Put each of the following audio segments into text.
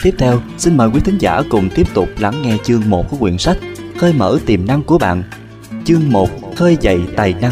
Tiếp theo, xin mời quý thính giả cùng tiếp tục lắng nghe chương 1 của quyển sách Khơi mở tiềm năng của bạn. Chương 1: Khơi dậy tài năng.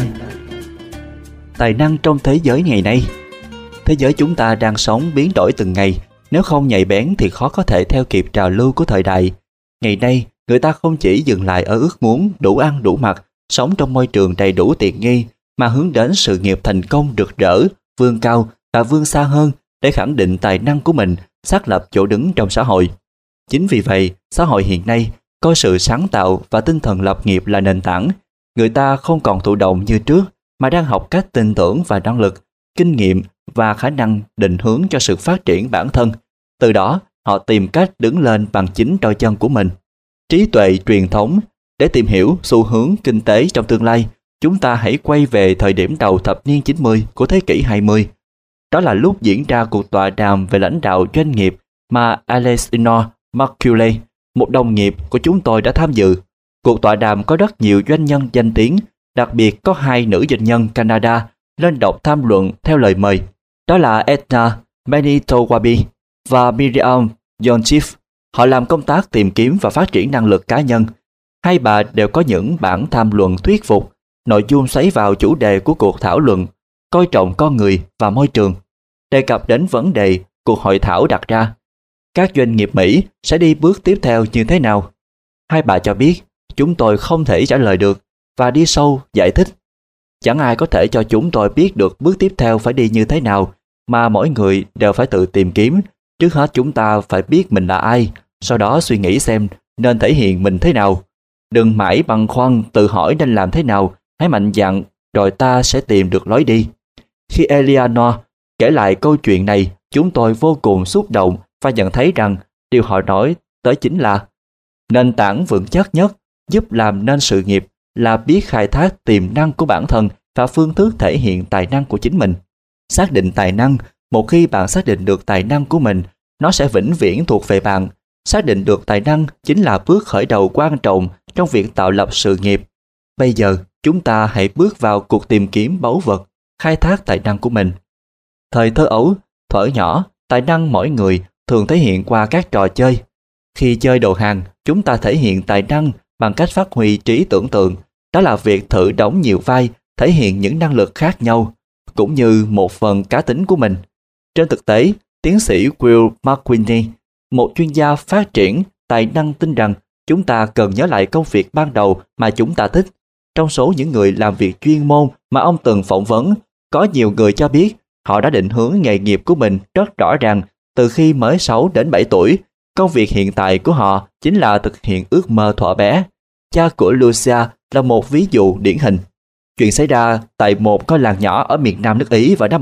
Tài năng trong thế giới ngày nay. Thế giới chúng ta đang sống biến đổi từng ngày, nếu không nhạy bén thì khó có thể theo kịp trào lưu của thời đại. Ngày nay, người ta không chỉ dừng lại ở ước muốn đủ ăn đủ mặc, sống trong môi trường đầy đủ tiện nghi, mà hướng đến sự nghiệp thành công rực rỡ, vươn cao và vươn xa hơn để khẳng định tài năng của mình, xác lập chỗ đứng trong xã hội. Chính vì vậy, xã hội hiện nay coi sự sáng tạo và tinh thần lập nghiệp là nền tảng. Người ta không còn thụ động như trước, mà đang học cách tin tưởng và năng lực, kinh nghiệm và khả năng định hướng cho sự phát triển bản thân. Từ đó, họ tìm cách đứng lên bằng chính đôi chân của mình. Trí tuệ truyền thống. Để tìm hiểu xu hướng kinh tế trong tương lai, chúng ta hãy quay về thời điểm đầu thập niên 90 của thế kỷ 20. Đó là lúc diễn ra cuộc tọa đàm về lãnh đạo doanh nghiệp mà Alexander Mercure, một đồng nghiệp của chúng tôi, đã tham dự. Cuộc tọa đàm có rất nhiều doanh nhân danh tiếng, đặc biệt có 2 nữ doanh nhân Canada lên đọc tham luận theo lời mời. Đó là Edna Manitowabi và Miriam Yonchif. Họ làm công tác tìm kiếm và phát triển năng lực cá nhân. Hai bà đều có những bản tham luận thuyết phục. Nội dung xoáy vào chủ đề của cuộc thảo luận, coi trọng con người và môi trường, đề cập đến vấn đề cuộc hội thảo đặt ra: các doanh nghiệp Mỹ sẽ đi bước tiếp theo như thế nào? Hai bà cho biết, chúng tôi không thể trả lời được, và đi sâu giải thích. Chẳng ai có thể cho chúng tôi biết được bước tiếp theo phải đi như thế nào, mà mỗi người đều phải tự tìm kiếm. Trước hết chúng ta phải biết mình là ai, sau đó suy nghĩ xem nên thể hiện mình thế nào. Đừng mãi băn khoăn tự hỏi nên làm thế nào, hãy mạnh dạn rồi ta sẽ tìm được lối đi. Khi Eleanor kể lại câu chuyện này, chúng tôi vô cùng xúc động và nhận thấy rằng điều họ nói tới chính là nền tảng vững chắc nhất giúp làm nên sự nghiệp là biết khai thác tiềm năng của bản thân và phương thức thể hiện tài năng của chính mình. Xác định tài năng. Một khi bạn xác định được tài năng của mình, nó sẽ vĩnh viễn thuộc về bạn. Xác định được tài năng chính là bước khởi đầu quan trọng trong việc tạo lập sự nghiệp. Bây giờ, chúng ta hãy bước vào cuộc tìm kiếm báu vật, khai thác tài năng của mình. Thời thơ ấu, thuở nhỏ, tài năng mỗi người thường thể hiện qua các trò chơi. Khi chơi đồ hàng, chúng ta thể hiện tài năng bằng cách phát huy trí tưởng tượng. Đó là việc thử đóng nhiều vai, thể hiện những năng lực khác nhau, cũng như một phần cá tính của mình. Trên thực tế, tiến sĩ Will McQueeney, một chuyên gia phát triển tài năng, tin rằng chúng ta cần nhớ lại công việc ban đầu mà chúng ta thích. Trong số những người làm việc chuyên môn mà ông từng phỏng vấn, có nhiều người cho biết họ đã định hướng nghề nghiệp của mình rất rõ ràng từ khi mới 6 đến 7 tuổi. Công việc hiện tại của họ chính là thực hiện ước mơ thuở bé. Cha của Lucia là một ví dụ điển hình. Chuyện xảy ra tại một ngôi làng nhỏ ở miền Nam nước Ý vào năm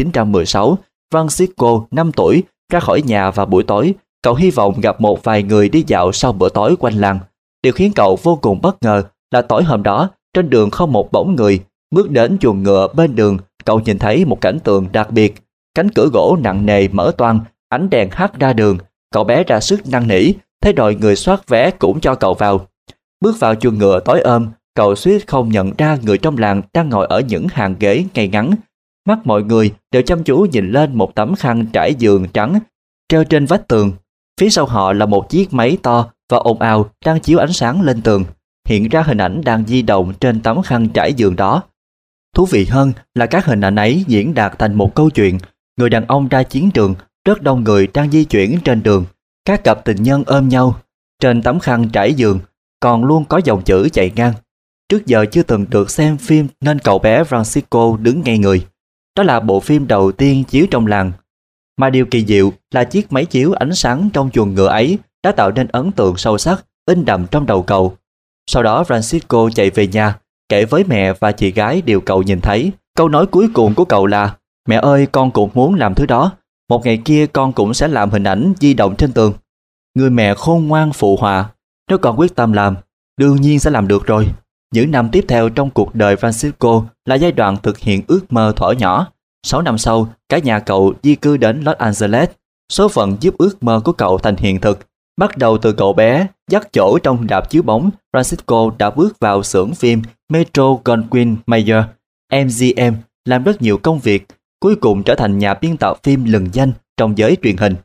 1916. Francisco, 5 tuổi, ra khỏi nhà vào buổi tối. Cậu hy vọng gặp một vài người đi dạo sau bữa tối quanh làng. Điều khiến cậu vô cùng bất ngờ là tối hôm đó, trên đường không một bóng người. Bước đến chuồng ngựa bên đường, cậu nhìn thấy một cảnh tượng đặc biệt. Cánh cửa gỗ nặng nề mở toang, ánh đèn hắt ra đường. Cậu bé ra sức năn nỉ, thế rồi người soát vé cũng cho cậu vào. Bước vào chuồng ngựa tối ôm, cậu suýt không nhận ra người trong làng đang ngồi ở những hàng ghế ngay ngắn. Mắt mọi người đều chăm chú nhìn lên một tấm khăn trải giường trắng treo trên vách tường. Phía sau họ là một chiếc máy to và ồn ào đang chiếu ánh sáng lên tường, hiện ra hình ảnh đang di động trên tấm khăn trải giường đó. Thú vị hơn là các hình ảnh ấy diễn đạt thành một câu chuyện. Người đàn ông ra chiến trường, rất đông người đang di chuyển trên đường, các cặp tình nhân ôm nhau. Trên tấm khăn trải giường còn luôn có dòng chữ chạy ngang. Trước giờ chưa từng được xem phim nên cậu bé Francisco đứng ngay người. Đó là bộ phim đầu tiên chiếu trong làng. Mà điều kỳ diệu là chiếc máy chiếu ánh sáng trong chuồng ngựa ấy đã tạo nên ấn tượng sâu sắc, in đậm trong đầu cậu. Sau đó Francisco chạy về nhà, kể với mẹ và chị gái điều cậu nhìn thấy. Câu nói cuối cùng của cậu là: mẹ ơi, con cũng muốn làm thứ đó. Một ngày kia con cũng sẽ làm hình ảnh di động trên tường. Người mẹ khôn ngoan phụ họa: nếu con quyết tâm làm, đương nhiên sẽ làm được rồi. Những năm tiếp theo trong cuộc đời Francisco là giai đoạn thực hiện ước mơ thuở nhỏ. 6 năm sau, cả nhà cậu di cư đến Los Angeles. Số phận giúp ước mơ của cậu thành hiện thực. Bắt đầu từ cậu bé dắt chỗ trong rạp chiếu bóng, Francisco đã bước vào xưởng phim Metro-Goldwyn-Mayer (MGM), làm rất nhiều công việc, cuối cùng trở thành nhà biên tập phim lừng danh trong giới truyền hình.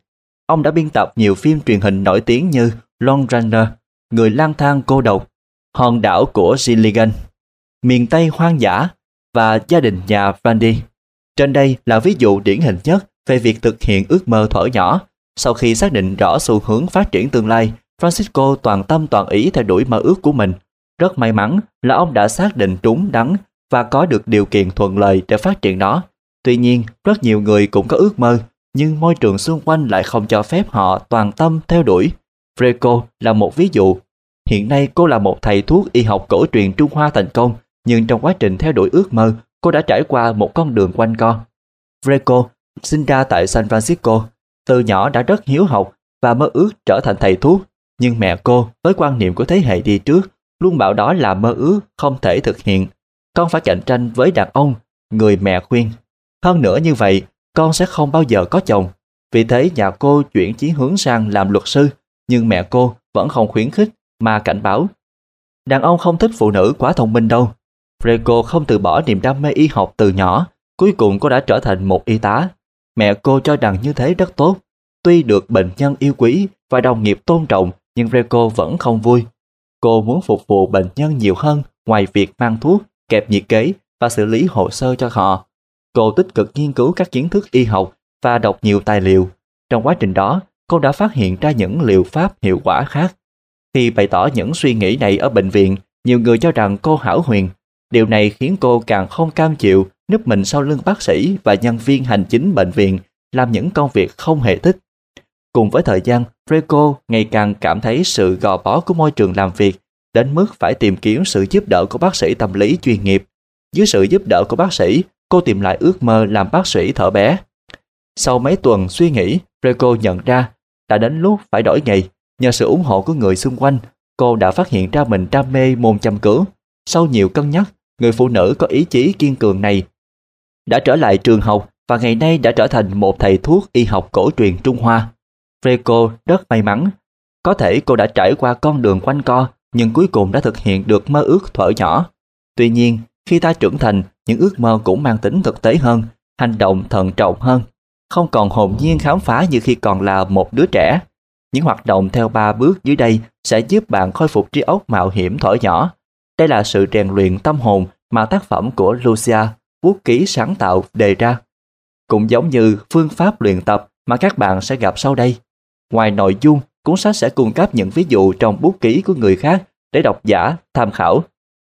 Ông đã biên tập nhiều phim truyền hình nổi tiếng như Lone Runner, Người lang thang cô độc, Hòn đảo của Gilligan, Miền Tây hoang dã và Gia đình nhà Brandy. Trên đây là ví dụ điển hình nhất về việc thực hiện ước mơ thuở nhỏ. Sau khi xác định rõ xu hướng phát triển tương lai, Francisco toàn tâm toàn ý theo đuổi mơ ước của mình. Rất may mắn là ông đã xác định đúng đắn và có được điều kiện thuận lợi để phát triển nó. Tuy nhiên, rất nhiều người cũng có ước mơ, nhưng môi trường xung quanh lại không cho phép họ toàn tâm theo đuổi. Freco là một ví dụ. Hiện nay cô là một thầy thuốc y học cổ truyền Trung Hoa thành công, nhưng trong quá trình theo đuổi ước mơ, cô đã trải qua một con đường quanh co. Freco sinh ra tại San Francisco, từ nhỏ đã rất hiếu học và mơ ước trở thành thầy thuốc. Nhưng mẹ cô, với quan niệm của thế hệ đi trước, luôn bảo đó là mơ ước không thể thực hiện. Con phải cạnh tranh với đàn ông, người mẹ khuyên. Hơn nữa như vậy, con sẽ không bao giờ có chồng. Vì thế nhà cô chuyển chí hướng sang làm luật sư, nhưng mẹ cô vẫn không khuyến khích mà cảnh báo. Đàn ông không thích phụ nữ quá thông minh đâu. Freco không từ bỏ niềm đam mê y học từ nhỏ, cuối cùng cô đã trở thành một y tá. Mẹ cô cho rằng như thế rất tốt. Tuy được bệnh nhân yêu quý và đồng nghiệp tôn trọng, nhưng Freco vẫn không vui. Cô muốn phục vụ bệnh nhân nhiều hơn ngoài việc mang thuốc, kẹp nhiệt kế và xử lý hồ sơ cho họ. Cô tích cực nghiên cứu các kiến thức y học và đọc nhiều tài liệu. Trong quá trình đó, cô đã phát hiện ra những liệu pháp hiệu quả khác. Khi bày tỏ những suy nghĩ này ở bệnh viện, nhiều người cho rằng cô hão huyền. Điều này khiến cô càng không cam chịu núp mình sau lưng bác sĩ và nhân viên hành chính bệnh viện, làm những công việc không hề thích. Cùng với thời gian, Freco ngày càng cảm thấy sự gò bó của môi trường làm việc, đến mức phải tìm kiếm sự giúp đỡ của bác sĩ tâm lý chuyên nghiệp. Dưới sự giúp đỡ của bác sĩ, cô tìm lại ước mơ làm bác sĩ thợ bé. Sau mấy tuần suy nghĩ, Freco nhận ra đã đến lúc phải đổi nghề. Nhờ sự ủng hộ của người xung quanh, cô đã phát hiện ra mình đam mê môn châm cứu. Sau nhiều cân nhắc, người phụ nữ có ý chí kiên cường này đã trở lại trường học và ngày nay đã trở thành một thầy thuốc y học cổ truyền Trung Hoa. Freco rất may mắn. Có thể cô đã trải qua con đường quanh co, nhưng cuối cùng đã thực hiện được mơ ước thuở nhỏ. Tuy nhiên, khi ta trưởng thành, những ước mơ cũng mang tính thực tế hơn, hành động thận trọng hơn, không còn hồn nhiên khám phá như khi còn là một đứa trẻ. Những hoạt động theo 3 bước dưới đây sẽ giúp bạn khôi phục trí óc mạo hiểm thuở nhỏ. Đây là sự rèn luyện tâm hồn mà tác phẩm của Lucia, bút ký sáng tạo đề ra. Cũng giống như phương pháp luyện tập mà các bạn sẽ gặp sau đây. Ngoài nội dung, cuốn sách sẽ cung cấp những ví dụ trong bút ký của người khác để độc giả tham khảo.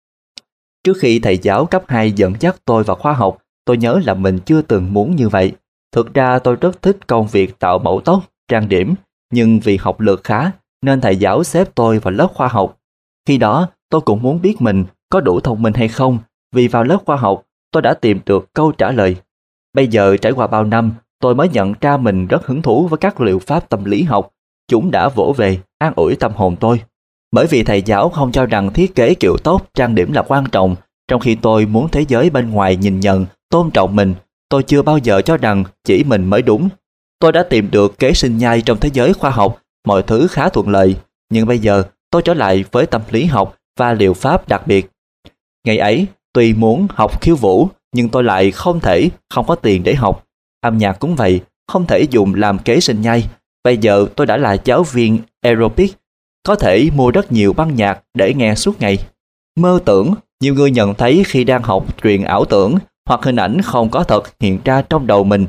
Trước khi thầy giáo cấp 2 dẫn dắt tôi vào khoa học, tôi nhớ là mình chưa từng muốn như vậy. Thực ra tôi rất thích công việc tạo mẫu tóc, trang điểm, nhưng vì học lực khá nên thầy giáo xếp tôi vào lớp khoa học. Khi đó, tôi cũng muốn biết mình có đủ thông minh hay không, vì vào lớp khoa học tôi đã tìm được câu trả lời. Bây giờ trải qua bao năm, tôi mới nhận ra mình rất hứng thú với các liệu pháp tâm lý học. Chúng đã vỗ về, an ủi tâm hồn tôi. Bởi vì thầy giáo không cho rằng thiết kế kiểu tóc, trang điểm là quan trọng, trong khi tôi muốn thế giới bên ngoài nhìn nhận, tôn trọng mình. Tôi chưa bao giờ cho rằng chỉ mình mới đúng. Tôi đã tìm được kế sinh nhai trong thế giới khoa học, mọi thứ khá thuận lợi. Nhưng bây giờ tôi trở lại với tâm lý học và liệu pháp đặc biệt. Ngày ấy, tuy muốn học khiêu vũ, nhưng tôi lại không có tiền để học. Âm nhạc cũng vậy, không thể dùng làm kế sinh nhai. Bây giờ tôi đã là giáo viên aerobic, có thể mua rất nhiều băng nhạc để nghe suốt ngày. Mơ tưởng, nhiều người nhận thấy khi đang học truyền ảo tưởng hoặc hình ảnh không có thật hiện ra trong đầu mình,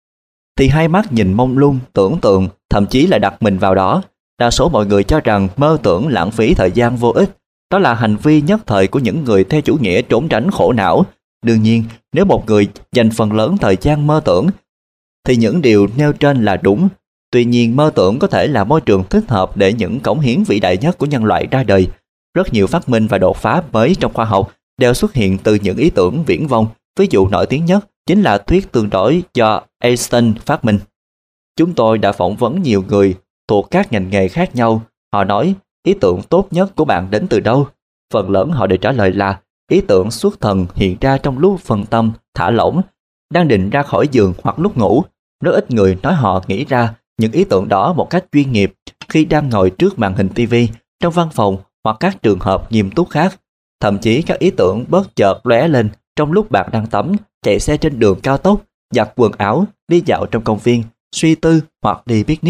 thì hai mắt nhìn mông lung, tưởng tượng, thậm chí là đặt mình vào đó. Đa số mọi người cho rằng mơ tưởng lãng phí thời gian vô ích. Đó là hành vi nhất thời của những người theo chủ nghĩa trốn tránh khổ não. Đương nhiên, nếu một người dành phần lớn thời gian mơ tưởng, thì những điều nêu trên là đúng. Tuy nhiên, mơ tưởng có thể là môi trường thích hợp để những cống hiến vĩ đại nhất của nhân loại ra đời. Rất nhiều phát minh và đột phá mới trong khoa học đều xuất hiện từ những ý tưởng viển vông. Ví dụ nổi tiếng nhất chính là thuyết tương đối do Einstein phát minh. Chúng tôi đã phỏng vấn nhiều người thuộc các ngành nghề khác nhau. Họ nói, ý tưởng tốt nhất của bạn đến từ đâu? Phần lớn họ đều trả lời là ý tưởng xuất thần hiện ra trong lúc phân tâm, thả lỏng, đang định ra khỏi giường hoặc lúc ngủ. Rất ít người nói họ nghĩ ra những ý tưởng đó một cách chuyên nghiệp khi đang ngồi trước màn hình TV, trong văn phòng hoặc các trường hợp nghiêm túc khác. Thậm chí các ý tưởng bất chợt lóe lên trong lúc bạn đang tắm, chạy xe trên đường cao tốc, giặt quần áo, đi dạo trong công viên, suy tư hoặc đi picnic.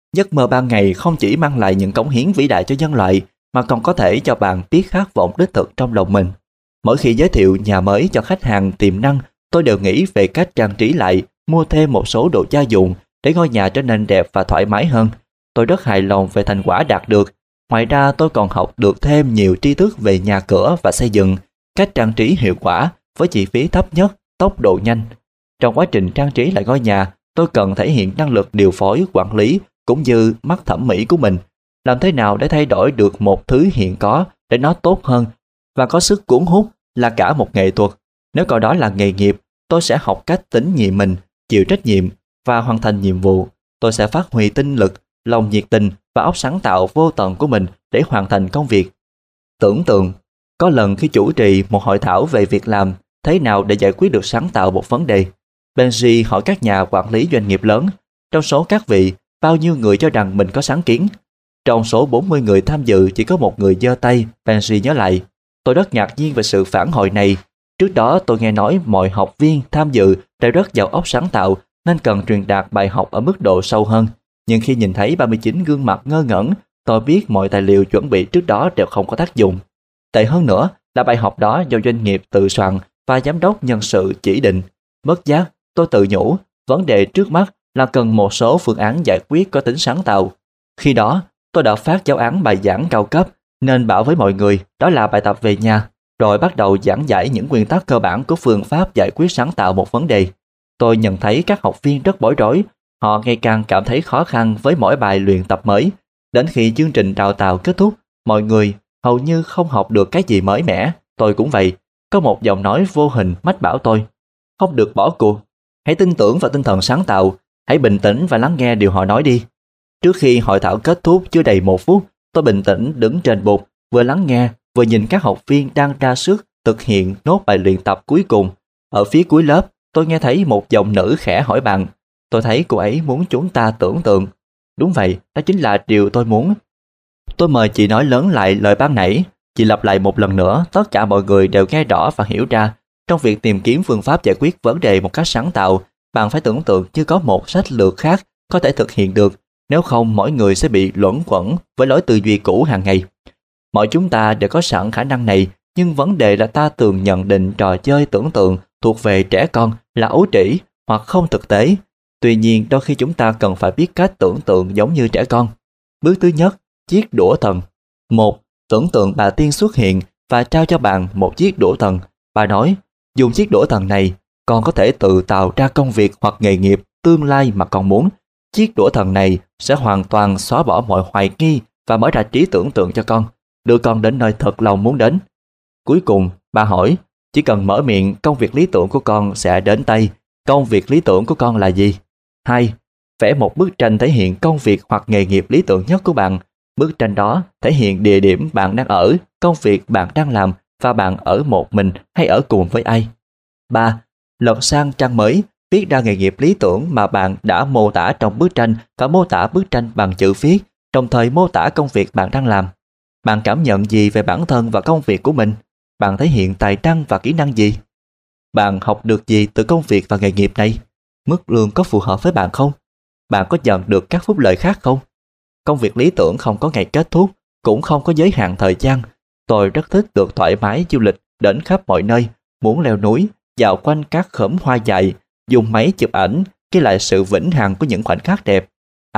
Giấc mơ ban ngày không chỉ mang lại những cống hiến vĩ đại cho nhân loại, mà còn có thể cho bạn biết khát vọng đích thực trong lòng mình. Mỗi khi giới thiệu nhà mới cho khách hàng tiềm năng, tôi đều nghĩ về cách trang trí lại, mua thêm một số đồ gia dụng để ngôi nhà trở nên đẹp và thoải mái hơn. Tôi rất hài lòng về thành quả đạt được. Ngoài ra, tôi còn học được thêm nhiều tri thức về nhà cửa và xây dựng, cách trang trí hiệu quả với chi phí thấp nhất, tốc độ nhanh. Trong quá trình trang trí lại ngôi nhà, tôi cần thể hiện năng lực điều phối, quản lý cũng như mắt thẩm mỹ của mình. Làm thế nào để thay đổi được một thứ hiện có để nó tốt hơn và có sức cuốn hút là cả một nghệ thuật. Nếu coi đó là nghề nghiệp, tôi sẽ học cách tín nhiệm mình, chịu trách nhiệm và hoàn thành nhiệm vụ. Tôi sẽ phát huy tinh lực, lòng nhiệt tình và óc sáng tạo vô tận của mình để hoàn thành công việc. Tưởng tượng, có lần khi chủ trì một hội thảo về việc làm thế nào để giải quyết được sáng tạo một vấn đề, Benji hỏi các nhà quản lý doanh nghiệp lớn, trong số các vị, bao nhiêu người cho rằng mình có sáng kiến? Trong số 40 người tham dự chỉ có một người giơ tay, Benji nhớ lại. Tôi rất ngạc nhiên về sự phản hồi này. Trước đó tôi nghe nói mọi học viên tham dự đều rất giàu óc sáng tạo nên cần truyền đạt bài học ở mức độ sâu hơn. Nhưng khi nhìn thấy 39 gương mặt ngơ ngẩn, tôi biết mọi tài liệu chuẩn bị trước đó đều không có tác dụng. Tệ hơn nữa là bài học đó do doanh nghiệp tự soạn và giám đốc nhân sự chỉ định. Bất giác, tôi tự nhủ, vấn đề trước mắt là cần một số phương án giải quyết có tính sáng tạo. Khi đó, tôi đã phát giáo án bài giảng cao cấp, nên bảo với mọi người đó là bài tập về nhà, rồi bắt đầu giảng giải những nguyên tắc cơ bản của phương pháp giải quyết sáng tạo một vấn đề. Tôi nhận thấy các học viên rất bối rối, họ ngày càng cảm thấy khó khăn với mỗi bài luyện tập mới. Đến khi chương trình đào tạo kết thúc, mọi người hầu như không học được cái gì mới mẻ. Tôi cũng vậy. Có một giọng nói vô hình mách bảo tôi, không được bỏ cuộc, hãy tin tưởng vào tinh thần sáng tạo, hãy bình tĩnh và lắng nghe điều họ nói đi. Trước khi hội thảo kết thúc chưa đầy 1 phút, tôi bình tĩnh đứng trên bục, vừa lắng nghe, vừa nhìn các học viên đang ra sức thực hiện nốt bài luyện tập cuối cùng. Ở phía cuối lớp, tôi nghe thấy một giọng nữ khẽ hỏi bạn. Tôi thấy cô ấy muốn chúng ta tưởng tượng. Đúng vậy, đó chính là điều tôi muốn. Tôi mời chị nói lớn lại lời ban nãy. Chị lặp lại một lần nữa, tất cả mọi người đều nghe rõ và hiểu ra. Trong việc tìm kiếm phương pháp giải quyết vấn đề một cách sáng tạo, bạn phải tưởng tượng như có một sách lược khác có thể thực hiện được. Nếu không, mỗi người sẽ bị luẩn quẩn với lối tư duy cũ hàng ngày. Mọi chúng ta đều có sẵn khả năng này, nhưng vấn đề là ta thường nhận định trò chơi tưởng tượng thuộc về trẻ con là ấu trĩ hoặc không thực tế. Tuy nhiên, đôi khi chúng ta cần phải biết cách tưởng tượng giống như trẻ con. Bước thứ nhất, chiếc đũa thần. 1. Tưởng tượng bà tiên xuất hiện và trao cho bạn một chiếc đũa thần. Bà nói, dùng chiếc đũa thần này, con có thể tự tạo ra công việc hoặc nghề nghiệp tương lai mà con muốn. Chiếc đũa thần này sẽ hoàn toàn xóa bỏ mọi hoài nghi và mở ra trí tưởng tượng cho con, đưa con đến nơi thật lòng muốn đến. Cuối cùng, bà hỏi, chỉ cần mở miệng, công việc lý tưởng của con sẽ đến tay. Công việc lý tưởng của con là gì? 2. Vẽ một bức tranh thể hiện công việc hoặc nghề nghiệp lý tưởng nhất của bạn. Bức tranh đó thể hiện địa điểm bạn đang ở, công việc bạn đang làm và bạn ở một mình hay ở cùng với ai. 3. Lật sang trang mới, viết ra nghề nghiệp lý tưởng mà bạn đã mô tả trong bức tranh và mô tả bức tranh bằng chữ viết, đồng thời mô tả công việc bạn đang làm. Bạn cảm nhận gì về bản thân và công việc của mình? Bạn thể hiện tài năng và kỹ năng gì? Bạn học được gì từ công việc và nghề nghiệp này? Mức lương có phù hợp với bạn không? Bạn có nhận được các phúc lợi khác không? Công việc lý tưởng không có ngày kết thúc, cũng không có giới hạn thời gian. Tôi rất thích được thoải mái du lịch đến khắp mọi nơi, muốn leo núi, dạo quanh các khóm hoa dại, dùng máy chụp ảnh, ghi lại sự vĩnh hằng của những khoảnh khắc đẹp.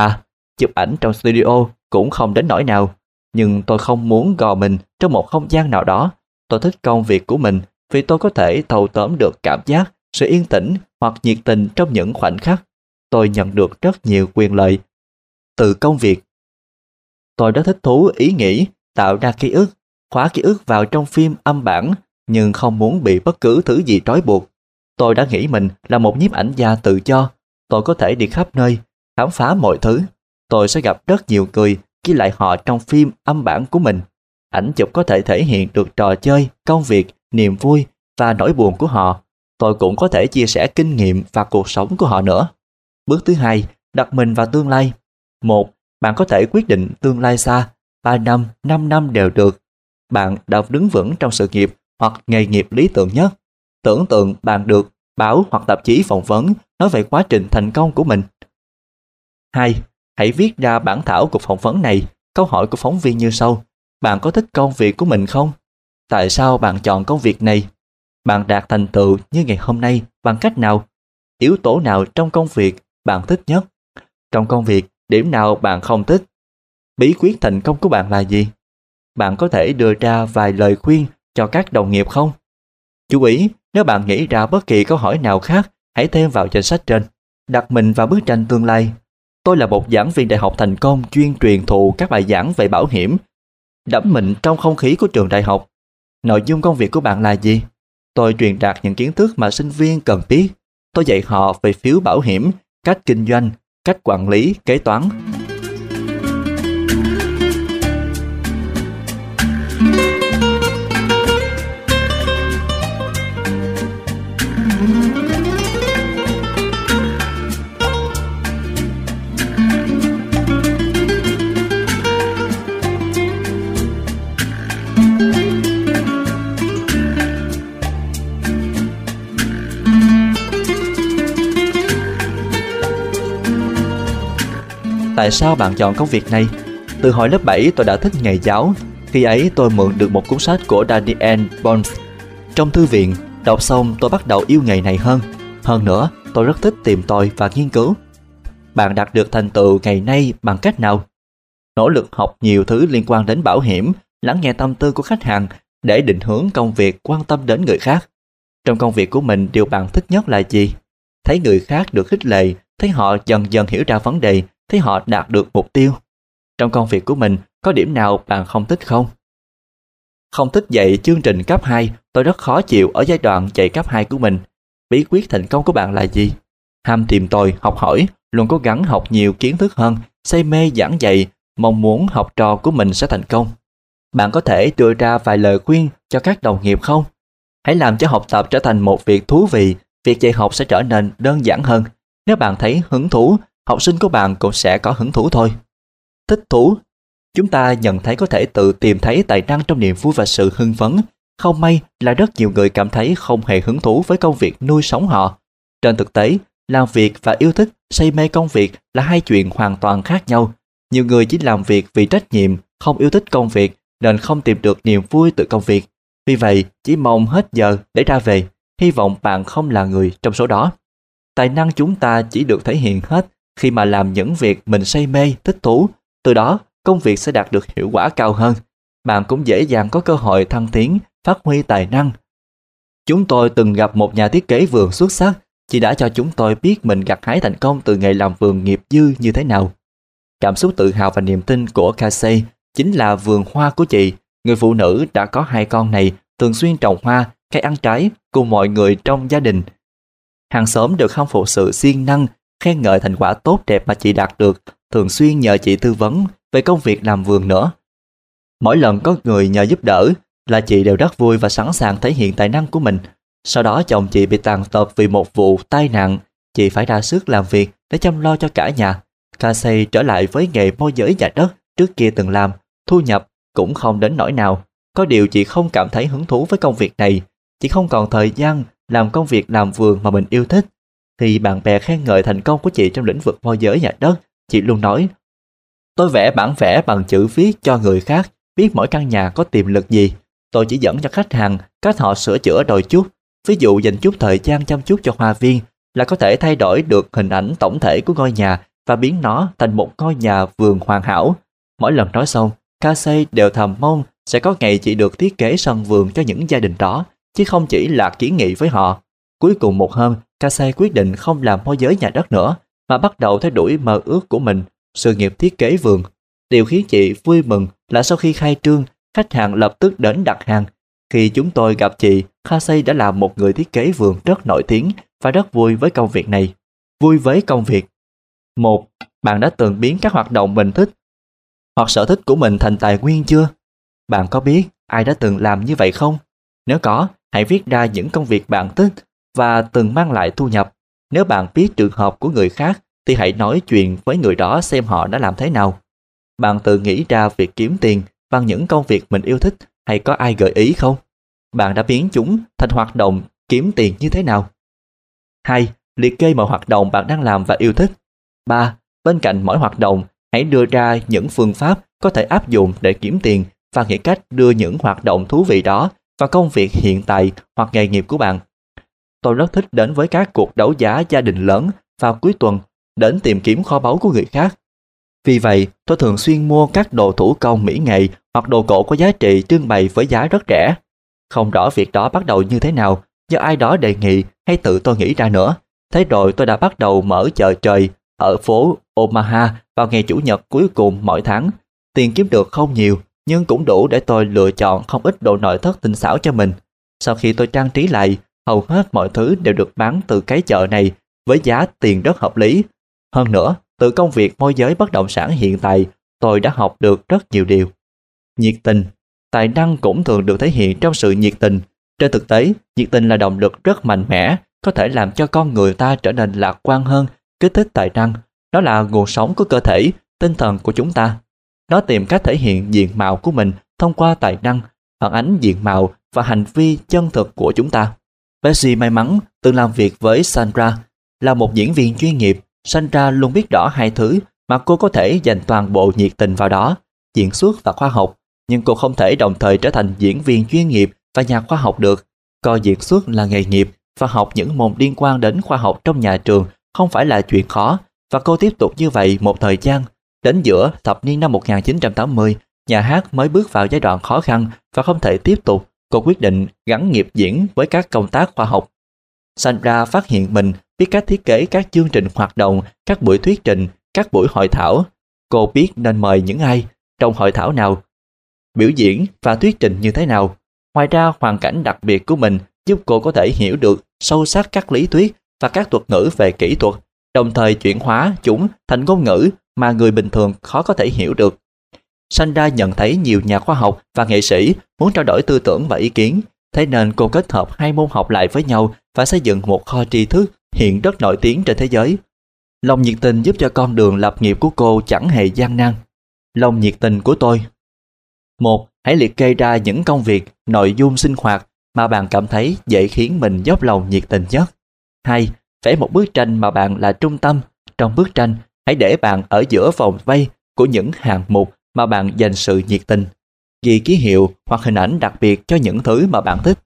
Chụp ảnh trong studio cũng không đến nỗi nào, nhưng tôi không muốn gò mình trong một không gian nào đó. Tôi thích công việc của mình vì tôi có thể thâu tóm được cảm giác, sự yên tĩnh hoặc nhiệt tình trong những khoảnh khắc. Tôi nhận được rất nhiều quyền lợi từ công việc. Tôi rất thích thú ý nghĩ tạo ra ký ức, khóa ký ức vào trong phim âm bản, nhưng không muốn bị bất cứ thứ gì trói buộc. Tôi đã nghĩ mình là một nhiếp ảnh gia tự do. Tôi có thể đi khắp nơi, khám phá mọi thứ. Tôi sẽ gặp rất nhiều người, ghi lại họ trong phim âm bản của mình. Ảnh chụp có thể thể hiện được trò chơi, công việc, niềm vui và nỗi buồn của họ. Tôi cũng có thể chia sẻ kinh nghiệm và cuộc sống của họ nữa. Bước thứ 2, đặt mình vào tương lai. 1. Bạn có thể quyết định tương lai xa, 3 năm, 5 năm đều được. Bạn đã đứng vững trong sự nghiệp hoặc nghề nghiệp lý tưởng nhất. Tưởng tượng bạn được báo hoặc tạp chí phỏng vấn nói về quá trình thành công của mình. 2. Hãy viết ra bản thảo cuộc phỏng vấn này. Câu hỏi của phóng viên như sau: bạn có thích công việc của mình không? Tại sao bạn chọn công việc này? Bạn đạt thành tựu như ngày hôm nay bằng cách nào? Yếu tố nào trong công việc bạn thích nhất? Trong công việc, điểm nào bạn không thích? Bí quyết thành công của bạn là gì? Bạn có thể đưa ra vài lời khuyên cho các đồng nghiệp không? Chú ý, nếu bạn nghĩ ra bất kỳ câu hỏi nào khác, hãy thêm vào danh sách trên. Đặt mình vào bức tranh tương lai. Tôi là một giảng viên đại học thành công chuyên truyền thụ các bài giảng về bảo hiểm. Đắm mình trong không khí của trường đại học. Nội dung công việc của bạn là gì? Tôi truyền đạt những kiến thức mà sinh viên cần biết. Tôi dạy họ về phiếu bảo hiểm, cách kinh doanh, cách quản lý, kế toán. Tại sao bạn chọn công việc này? Từ hồi lớp 7 tôi đã thích nghề giáo. Khi ấy tôi mượn được một cuốn sách của Daniel Bones trong thư viện. Đọc xong tôi bắt đầu yêu nghề này hơn. Hơn nữa, tôi rất thích tìm tòi và nghiên cứu. Bạn đạt được thành tựu ngày nay bằng cách nào? Nỗ lực học nhiều thứ liên quan đến bảo hiểm, lắng nghe tâm tư của khách hàng để định hướng công việc, quan tâm đến người khác. Trong công việc của mình, điều bạn thích nhất là gì? Thấy người khác được khích lệ, thấy họ dần dần hiểu ra vấn đề, thấy họ đạt được mục tiêu. Trong công việc của mình, có điểm nào bạn không thích không? Không thích dạy chương trình cấp 2, tôi rất khó chịu ở giai đoạn dạy cấp 2 của mình. Bí quyết thành công của bạn là gì? Ham tìm tòi, học hỏi, luôn cố gắng học nhiều kiến thức hơn, say mê giảng dạy, mong muốn học trò của mình sẽ thành công. Bạn có thể đưa ra vài lời khuyên cho các đồng nghiệp không? Hãy làm cho học tập trở thành một việc thú vị, việc dạy học sẽ trở nên đơn giản hơn. Nếu bạn thấy hứng thú, học sinh của bạn cũng sẽ có hứng thú thôi. Thích thú. Chúng ta nhận thấy có thể tự tìm thấy tài năng trong niềm vui và sự hưng phấn. Không may là rất nhiều người cảm thấy không hề hứng thú với công việc nuôi sống họ. Trên thực tế, làm việc và yêu thích, say mê công việc là hai chuyện hoàn toàn khác nhau. Nhiều người chỉ làm việc vì trách nhiệm, không yêu thích công việc nên không tìm được niềm vui từ công việc. Vì vậy, chỉ mong hết giờ để ra về. Hy vọng bạn không là người trong số đó. Tài năng chúng ta chỉ được thể hiện hết khi mà làm những việc mình say mê, thích thú. Từ đó, công việc sẽ đạt được hiệu quả cao hơn. Bạn cũng dễ dàng có cơ hội thăng tiến, phát huy tài năng. Chúng tôi từng gặp một nhà thiết kế vườn xuất sắc. Chị đã cho chúng tôi biết mình gặt hái thành công từ nghề làm vườn nghiệp dư như thế nào. Cảm xúc tự hào và niềm tin của Casey chính là vườn hoa của chị. Người phụ nữ đã có 2 con này thường xuyên trồng hoa, cây ăn trái cùng mọi người trong gia đình. Hàng xóm đều khâm phục sự siêng năng, khen ngợi thành quả tốt đẹp mà chị đạt được, thường xuyên nhờ chị tư vấn về công việc làm vườn nữa. Mỗi lần có người nhờ giúp đỡ là chị đều rất vui và sẵn sàng thể hiện tài năng của mình. Sau đó chồng chị bị tàn tật vì một vụ tai nạn, chị phải ra sức làm việc để chăm lo cho cả nhà. Casey trở lại với nghề môi giới nhà đất trước kia từng làm, thu nhập cũng không đến nỗi nào. Có điều chị không cảm thấy hứng thú với công việc này, chị không còn thời gian làm công việc làm vườn mà mình yêu thích. Khi bạn bè khen ngợi thành công của chị trong lĩnh vực môi giới nhà đất, chị luôn nói: tôi vẽ bản vẽ bằng chữ viết cho người khác, biết mỗi căn nhà có tiềm lực gì. Tôi chỉ dẫn cho khách hàng cách họ sửa chữa đôi chút. Ví dụ dành chút thời gian chăm chút cho hoa viên là có thể thay đổi được hình ảnh tổng thể của ngôi nhà và biến nó thành một ngôi nhà vườn hoàn hảo. Mỗi lần nói xong, Casey đều thầm mong sẽ có ngày chị được thiết kế sân vườn cho những gia đình đó, chứ không chỉ là kiến nghị với họ. Cuối cùng một hôm, Casey quyết định không làm môi giới nhà đất nữa, mà bắt đầu theo đuổi mơ ước của mình, sự nghiệp thiết kế vườn. Điều khiến chị vui mừng là sau khi khai trương, khách hàng lập tức đến đặt hàng. Khi chúng tôi gặp chị, Casey đã là một người thiết kế vườn rất nổi tiếng và rất vui với công việc này. Vui với công việc. 1. Bạn đã từng biến các hoạt động mình thích hoặc sở thích của mình thành tài nguyên chưa? Bạn có biết ai đã từng làm như vậy không? Nếu có, hãy viết ra những công việc bạn thích và từng mang lại thu nhập. Nếu bạn biết trường hợp của người khác thì hãy nói chuyện với người đó xem họ đã làm thế nào. Bạn tự nghĩ ra việc kiếm tiền bằng những công việc mình yêu thích hay có ai gợi ý không? Bạn đã biến chúng thành hoạt động kiếm tiền như thế nào? 2. Liệt kê mọi hoạt động bạn đang làm và yêu thích. 3. Bên cạnh mỗi hoạt động, Hãy đưa ra những phương pháp có thể áp dụng để kiếm tiền và nghĩ cách đưa những hoạt động thú vị đó vào công việc hiện tại hoặc nghề nghiệp của bạn. Tôi rất thích đến với các cuộc đấu giá gia đình lớn vào cuối tuần, đến tìm kiếm kho báu của người khác. Vì vậy, tôi thường xuyên mua các đồ thủ công mỹ nghệ hoặc đồ cổ có giá trị trưng bày với giá rất rẻ. Không rõ việc đó bắt đầu như thế nào, do ai đó đề nghị hay tự tôi nghĩ ra nữa. Thế rồi tôi đã bắt đầu mở chợ trời ở phố Omaha vào ngày Chủ nhật cuối cùng mỗi tháng. Tiền kiếm được không nhiều, nhưng cũng đủ để tôi lựa chọn không ít đồ nội thất tinh xảo cho mình. Sau khi tôi trang trí lại, hầu hết mọi thứ đều được bán từ cái chợ này với giá tiền rất hợp lý. Hơn nữa, từ công việc môi giới bất động sản hiện tại, tôi đã học được rất nhiều điều. Nhiệt tình. Tài năng cũng thường được thể hiện trong sự nhiệt tình. Trên thực tế, nhiệt tình là động lực rất mạnh mẽ, có thể làm cho con người ta trở nên lạc quan hơn, kích thích tài năng. Nó là nguồn sống của cơ thể, tinh thần của chúng ta. Nó tìm cách thể hiện diện mạo của mình thông qua tài năng, phản ánh diện mạo và hành vi chân thực của chúng ta. Betsy may mắn từng làm việc với Sandra. Là một diễn viên chuyên nghiệp, Sandra luôn biết rõ hai thứ mà cô có thể dành toàn bộ nhiệt tình vào đó, diễn xuất và khoa học. Nhưng cô không thể đồng thời trở thành diễn viên chuyên nghiệp và nhà khoa học được. Coi diễn xuất là nghề nghiệp và học những môn liên quan đến khoa học trong nhà trường không phải là chuyện khó, và cô tiếp tục như vậy một thời gian. Đến giữa thập niên năm 1980, nhà hát mới bước vào giai đoạn khó khăn và không thể tiếp tục. Cô quyết định gắn nghiệp diễn với các công tác khoa học. Sandra phát hiện mình biết cách thiết kế các chương trình hoạt động, các buổi thuyết trình, các buổi hội thảo. Cô biết nên mời những ai, trong hội thảo nào, biểu diễn và thuyết trình như thế nào. Ngoài ra, hoàn cảnh đặc biệt của mình giúp cô có thể hiểu được sâu sắc các lý thuyết và các thuật ngữ về kỹ thuật, đồng thời chuyển hóa chúng thành ngôn ngữ mà người bình thường khó có thể hiểu được. Sandra nhận thấy nhiều nhà khoa học và nghệ sĩ muốn trao đổi tư tưởng và ý kiến, thế nên cô kết hợp hai môn học lại với nhau và xây dựng một kho tri thức hiện rất nổi tiếng trên thế giới. Lòng nhiệt tình giúp cho con đường lập nghiệp của cô chẳng hề gian nan. Lòng nhiệt tình của tôi. 1. Hãy liệt kê ra những công việc, nội dung sinh hoạt mà bạn cảm thấy dễ khiến mình dốc lòng nhiệt tình nhất. 2. Vẽ một bức tranh mà bạn là trung tâm. Trong bức tranh, hãy để bạn ở giữa vòng vây của những hạng mục mà bạn dành sự nhiệt tình. Ghi ký hiệu hoặc hình ảnh đặc biệt cho những thứ mà bạn thích.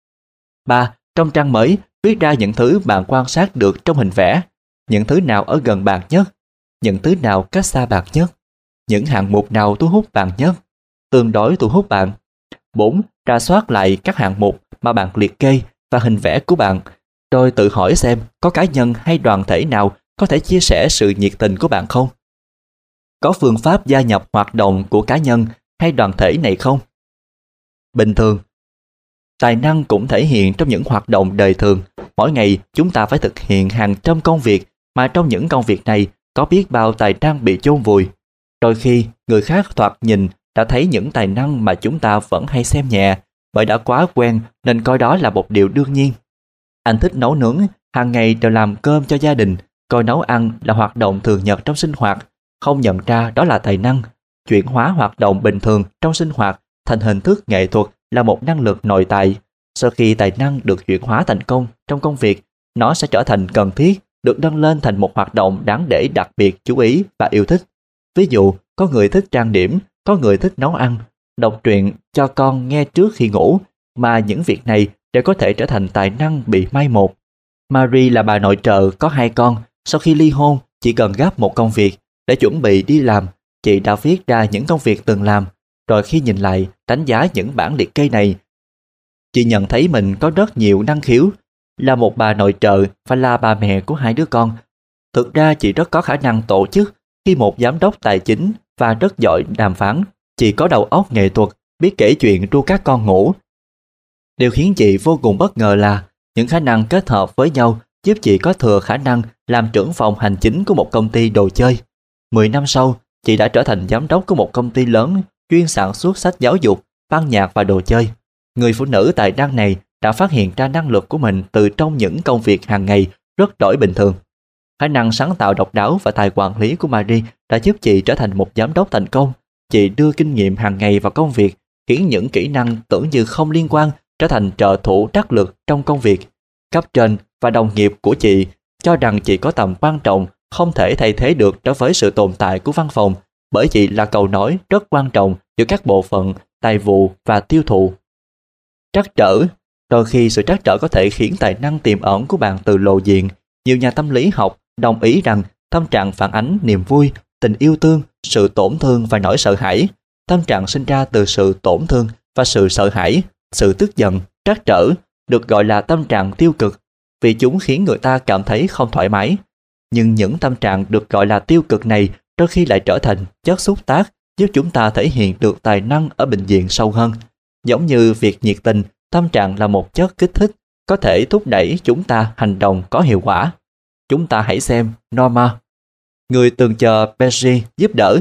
3. Trong trang mới, viết ra những thứ bạn quan sát được trong hình vẽ. Những thứ nào ở gần bạn nhất, những thứ nào cách xa bạn nhất, những hạng mục nào thu hút bạn nhất, tương đối thu hút bạn. 4. Rà soát lại các hạng mục mà bạn liệt kê và hình vẽ của bạn, rồi tự hỏi xem có cá nhân hay đoàn thể nào có thể chia sẻ sự nhiệt tình của bạn không? Có phương pháp gia nhập hoạt động của cá nhân hay đoàn thể này không? Bình thường, tài năng cũng thể hiện trong những hoạt động đời thường. Mỗi ngày chúng ta phải thực hiện hàng trăm công việc, mà trong những công việc này có biết bao tài năng bị chôn vùi. Đôi khi người khác thoạt nhìn đã thấy những tài năng mà chúng ta vẫn hay xem nhẹ, bởi đã quá quen nên coi đó là một điều đương nhiên. Anh thích nấu nướng, hàng ngày đều làm cơm cho gia đình, coi nấu ăn là hoạt động thường nhật trong sinh hoạt, không nhận ra đó là tài năng. Chuyển hóa hoạt động bình thường trong sinh hoạt thành hình thức nghệ thuật là một năng lực nội tại. Sau khi tài năng được chuyển hóa thành công trong công việc, nó sẽ trở thành cần thiết, được nâng lên thành một hoạt động đáng để đặc biệt chú ý và yêu thích. Ví dụ, có người thích trang điểm, có người thích nấu ăn, đọc truyện cho con nghe trước khi ngủ, mà những việc này đều có thể trở thành tài năng bị mai một. Marie là bà nội trợ có 2 con. Sau khi ly hôn, chỉ cần gấp một công việc để chuẩn bị đi làm. Chị đã viết ra những công việc từng làm, rồi khi nhìn lại, đánh giá những bản liệt kê này, chị nhận thấy mình có rất nhiều năng khiếu. Là một bà nội trợ và là bà mẹ của 2 đứa con, thực ra chị rất có khả năng tổ chức. Khi một giám đốc tài chính và rất giỏi đàm phán, chị có đầu óc nghệ thuật, biết kể chuyện ru các con ngủ. Điều khiến chị vô cùng bất ngờ là những khả năng kết hợp với nhau giúp chị có thừa khả năng làm trưởng phòng hành chính của một công ty đồ chơi. 10 năm sau, chị đã trở thành giám đốc của một công ty lớn chuyên sản xuất sách giáo dục, ban nhạc và đồ chơi. Người phụ nữ tài năng này đã phát hiện ra năng lực của mình từ trong những công việc hàng ngày rất đổi bình thường. Khả năng sáng tạo độc đáo và tài quản lý của Marie đã giúp chị trở thành một giám đốc thành công. Chị đưa kinh nghiệm hàng ngày vào công việc, khiến những kỹ năng tưởng như không liên quan trở thành trợ thủ đắc lực trong công việc. Cấp trên và đồng nghiệp của chị cho rằng chị có tầm quan trọng không thể thay thế được đối với sự tồn tại của văn phòng, bởi vì là cầu nối rất quan trọng giữa các bộ phận tài vụ và tiêu thụ. Trắc trở. Đôi khi sự trắc trở có thể khiến tài năng tiềm ẩn của bạn tự lộ diện. Nhiều nhà tâm lý học đồng ý rằng tâm trạng phản ánh niềm vui, tình yêu thương, sự tổn thương và nỗi sợ hãi. Tâm trạng sinh ra từ sự tổn thương và sự sợ hãi, sự tức giận, trắc trở được gọi là tâm trạng tiêu cực vì chúng khiến người ta cảm thấy không thoải mái. Nhưng những tâm trạng được gọi là tiêu cực này đôi khi lại trở thành chất xúc tác giúp chúng ta thể hiện được tài năng ở bình diện sâu hơn. Giống như việc nhiệt tình, tâm trạng là một chất kích thích có thể thúc đẩy chúng ta hành động có hiệu quả. Chúng ta hãy xem Norma, người từng chờ Percy giúp đỡ.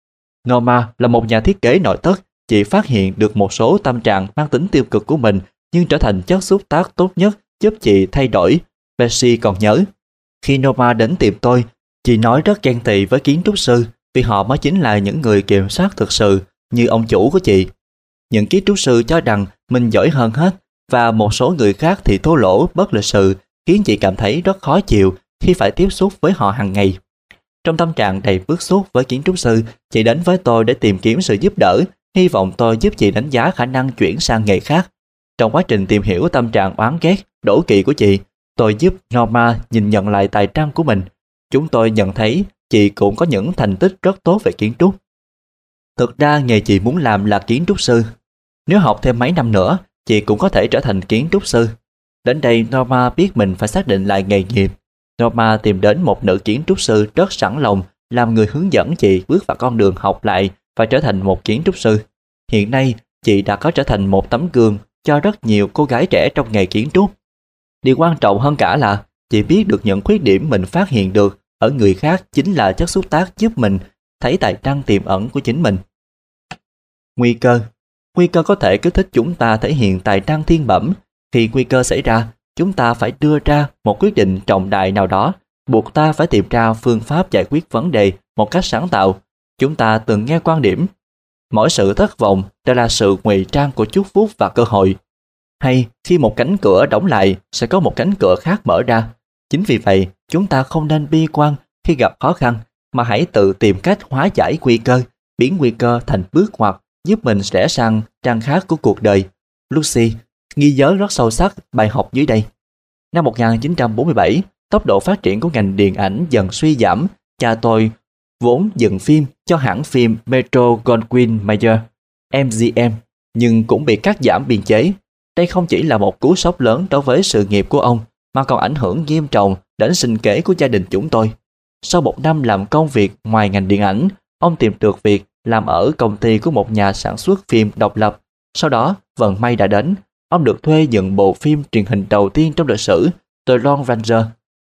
Norma là một nhà thiết kế nội thất, chỉ phát hiện được một số tâm trạng mang tính tiêu cực của mình nhưng trở thành chất xúc tác tốt nhất giúp chị thay đổi. Percy còn nhớ, khi Norma đến tìm tôi, chị nói rất ghen tị với kiến trúc sư vì họ mới chính là những người kiểm soát thực sự như ông chủ của chị. Những kiến trúc sư cho rằng mình giỏi hơn hết và một số người khác thì thô lỗ, bất lịch sự, khiến chị cảm thấy rất khó chịu khi phải tiếp xúc với họ hàng ngày. Trong tâm trạng đầy bức xúc với kiến trúc sư, chị đến với tôi để tìm kiếm sự giúp đỡ, hy vọng tôi giúp chị đánh giá khả năng chuyển sang nghề khác. Trong quá trình tìm hiểu tâm trạng oán ghét, đố kỵ của chị, tôi giúp Norma nhìn nhận lại tài năng của mình. Chúng tôi nhận thấy chị cũng có những thành tích rất tốt về kiến trúc. Thực ra nghề chị muốn làm là kiến trúc sư. Nếu học thêm mấy năm nữa, chị cũng có thể trở thành kiến trúc sư. Đến đây Norma biết mình phải xác định lại nghề nghiệp. Norma tìm đến một nữ kiến trúc sư rất sẵn lòng làm người hướng dẫn chị bước vào con đường học lại và trở thành một kiến trúc sư. Hiện nay, chị đã có trở thành một tấm gương cho rất nhiều cô gái trẻ trong nghề kiến trúc. Điều quan trọng hơn cả là chị biết được những khuyết điểm mình phát hiện được ở người khác chính là chất xúc tác giúp mình thấy tài năng tiềm ẩn của chính mình. Nguy cơ. Nguy cơ có thể kích thích chúng ta thể hiện tài năng thiên bẩm. Khi nguy cơ xảy ra, chúng ta phải đưa ra một quyết định trọng đại nào đó, buộc ta phải tìm ra phương pháp giải quyết vấn đề một cách sáng tạo. Chúng ta từng nghe quan điểm, mỗi sự thất vọng đều là sự ngụy trang của chúc phúc và cơ hội. Hay khi một cánh cửa đóng lại, sẽ có một cánh cửa khác mở ra. Chính vì vậy, chúng ta không nên bi quan khi gặp khó khăn, mà hãy tự tìm cách hóa giải nguy cơ, biến nguy cơ thành bước ngoặt giúp mình rẽ sang trang khác của cuộc đời. Lucy ghi nhớ rất sâu sắc bài học dưới đây. Năm 1947, tốc độ phát triển của ngành điện ảnh dần suy giảm. Cha tôi vốn dựng phim cho hãng phim Metro-Goldwyn-Mayer (MGM), nhưng cũng bị cắt giảm biên chế. Đây không chỉ là một cú sốc lớn đối với sự nghiệp của ông, mà còn ảnh hưởng nghiêm trọng đến sinh kế của gia đình chúng tôi. Sau một năm làm công việc ngoài ngành điện ảnh, ông tìm được việc làm ở công ty của một nhà sản xuất phim độc lập. Sau đó, vận may đã đến. Ông được thuê dựng bộ phim truyền hình đầu tiên trong lịch sử, The Lone Ranger.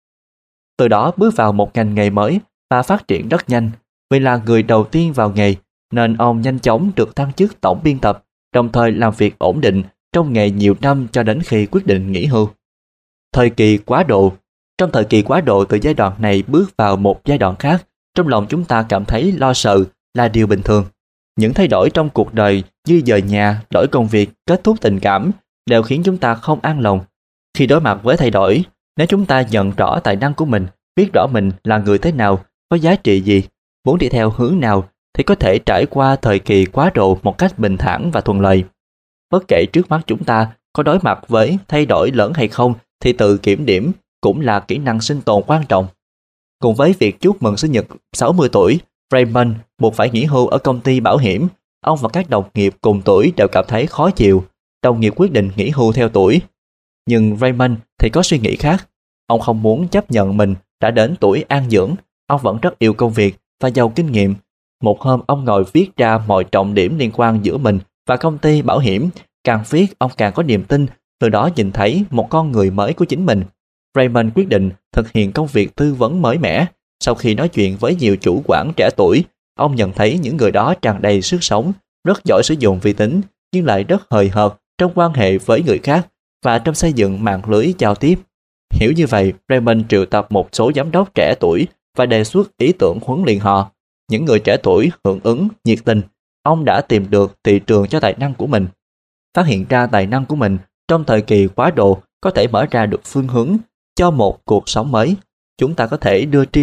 Từ đó bước vào một ngành nghề mới và phát triển rất nhanh. Vì là người đầu tiên vào nghề, nên ông nhanh chóng được thăng chức tổng biên tập, đồng thời làm việc ổn định trong nghề nhiều năm cho đến khi quyết định nghỉ hưu. Thời kỳ quá độ. Trong thời kỳ quá độ, từ giai đoạn này bước vào một giai đoạn khác, trong lòng chúng ta cảm thấy lo sợ là điều bình thường. Những thay đổi trong cuộc đời như dời nhà, đổi công việc, kết thúc tình cảm đều khiến chúng ta không an lòng. Khi đối mặt với thay đổi, nếu chúng ta nhận rõ tài năng của mình, biết rõ mình là người thế nào, có giá trị gì, muốn đi theo hướng nào, thì có thể trải qua thời kỳ quá độ một cách bình thản và thuận lợi. Bất kể trước mắt chúng ta có đối mặt với thay đổi lớn hay không, thì tự kiểm điểm cũng là kỹ năng sinh tồn quan trọng. Cùng với việc chúc mừng sinh nhật 60 tuổi, Raymond buộc phải nghỉ hưu ở công ty bảo hiểm. Ông và các đồng nghiệp cùng tuổi đều cảm thấy khó chịu. Đồng nghiệp quyết định nghỉ hưu theo tuổi. Nhưng Raymond thì có suy nghĩ khác. Ông không muốn chấp nhận mình đã đến tuổi an dưỡng. Ông vẫn rất yêu công việc và giàu kinh nghiệm. Một hôm ông ngồi viết ra mọi trọng điểm liên quan giữa mình và công ty bảo hiểm. Càng viết ông càng có niềm tin, từ đó nhìn thấy một con người mới của chính mình. Raymond quyết định thực hiện công việc tư vấn mới mẻ. Sau khi nói chuyện với nhiều chủ quản trẻ tuổi, ông nhận thấy những người đó tràn đầy sức sống, rất giỏi sử dụng vi tính, nhưng lại rất hời hợt trong quan hệ với người khác và trong xây dựng mạng lưới giao tiếp. Hiểu như vậy, Raymond triệu tập một số giám đốc trẻ tuổi và đề xuất ý tưởng huấn luyện họ. Những người trẻ tuổi hưởng ứng nhiệt tình. Ông đã tìm được thị trường cho tài năng của mình. Phát hiện ra tài năng của mình trong thời kỳ quá độ có thể mở ra được phương hướng cho một cuộc sống mới. Chúng ta có thể đưa tri thức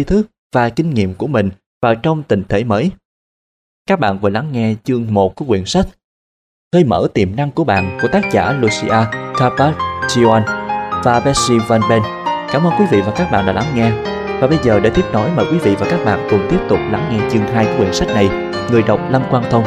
và kinh nghiệm của mình vào trong tình thể mới. Các bạn vừa lắng nghe chương 1 của quyển sách Khơi mở tiềm năng của bạn của tác giả Lucia Carpaccion và Betsy Van Ben. Cảm ơn quý vị và các bạn đã lắng nghe. Và bây giờ để tiếp nối, mời quý vị và các bạn cùng tiếp tục lắng nghe chương 2 của quyển sách này. Người đọc Lâm Quang Thông.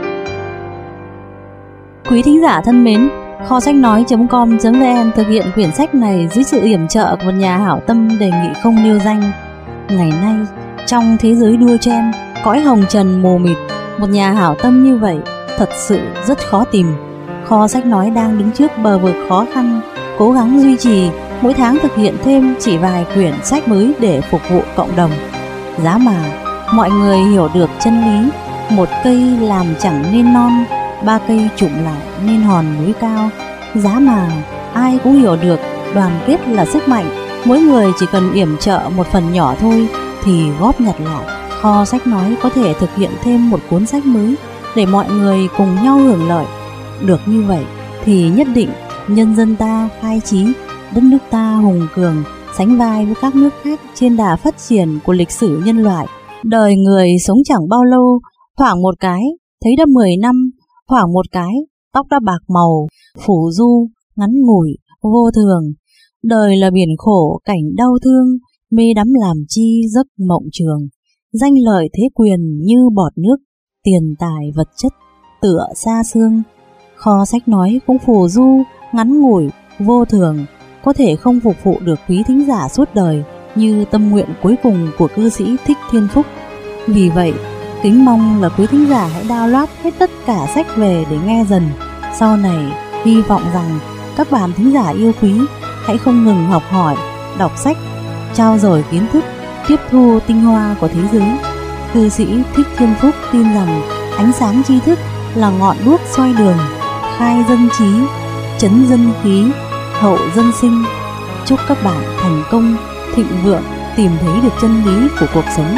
Quý thính giả thân mến, kho sách nói.com.vn thực hiện quyển sách này dưới sự yểm trợ của một nhà hảo tâm đề nghị không nêu danh. Ngày nay, trong thế giới đua chen, cõi hồng trần mù mịt, một nhà hảo tâm như vậy thật sự rất khó tìm. Kho sách nói đang đứng trước bờ vực khó khăn, cố gắng duy trì, mỗi tháng thực hiện thêm chỉ vài quyển sách mới để phục vụ cộng đồng. Giá mà mọi người hiểu được chân lý, một cây làm chẳng nên non, ba cây chụm lại nên hòn núi cao. Giá mà ai cũng hiểu được đoàn kết là sức mạnh, mỗi người chỉ cần yểm trợ một phần nhỏ thôi thì góp nhặt lại, kho sách nói có thể thực hiện thêm một cuốn sách mới để mọi người cùng nhau hưởng lợi. Được như vậy thì nhất định nhân dân ta khai trí, đất nước ta hùng cường, sánh vai với các nước khác trên đà phát triển của lịch sử nhân loại. Đời người sống chẳng bao lâu, thoảng một cái thấy đã 10 năm, thoảng một cái tóc đã bạc màu, phủ du, ngắn ngủi, vô thường. Đời là biển khổ cảnh đau thương, mê đắm làm chi giấc mộng trường. Danh lợi thế quyền như bọt nước, tiền tài vật chất tựa xa xương. Kho sách nói cũng phù du, ngắn ngủi, vô thường, có thể không phục vụ được quý thính giả suốt đời như tâm nguyện cuối cùng của cư sĩ Thích Thiên Phúc. Vì vậy, kính mong là quý thính giả hãy download hết tất cả sách về để nghe dần. Sau này, hy vọng rằng các bạn thính giả yêu quý hãy không ngừng học hỏi, đọc sách, trao dồi kiến thức, tiếp thu tinh hoa của thế giới. Cư sĩ Thích Thiên Phúc tin rằng ánh sáng tri thức là ngọn đuốc soi đường, khai dân trí, trấn dân khí, hậu dân sinh. Chúc các bạn thành công, thịnh vượng, tìm thấy được chân lý của cuộc sống.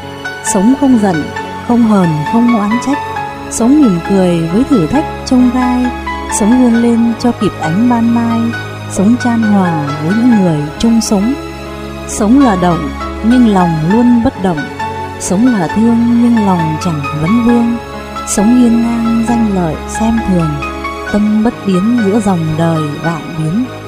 Sống không giận, không hờn, không oán trách, sống mỉm cười với thử thách chông gai, sống vươn lên cho kịp ánh ban mai, sống chan hòa với những người chung sống. Sống là động nhưng lòng luôn bất động, sống là thương nhưng lòng chẳng vấn vương, sống hiên ngang danh lợi xem thường, tâm bất biến giữa dòng đời vạn biến.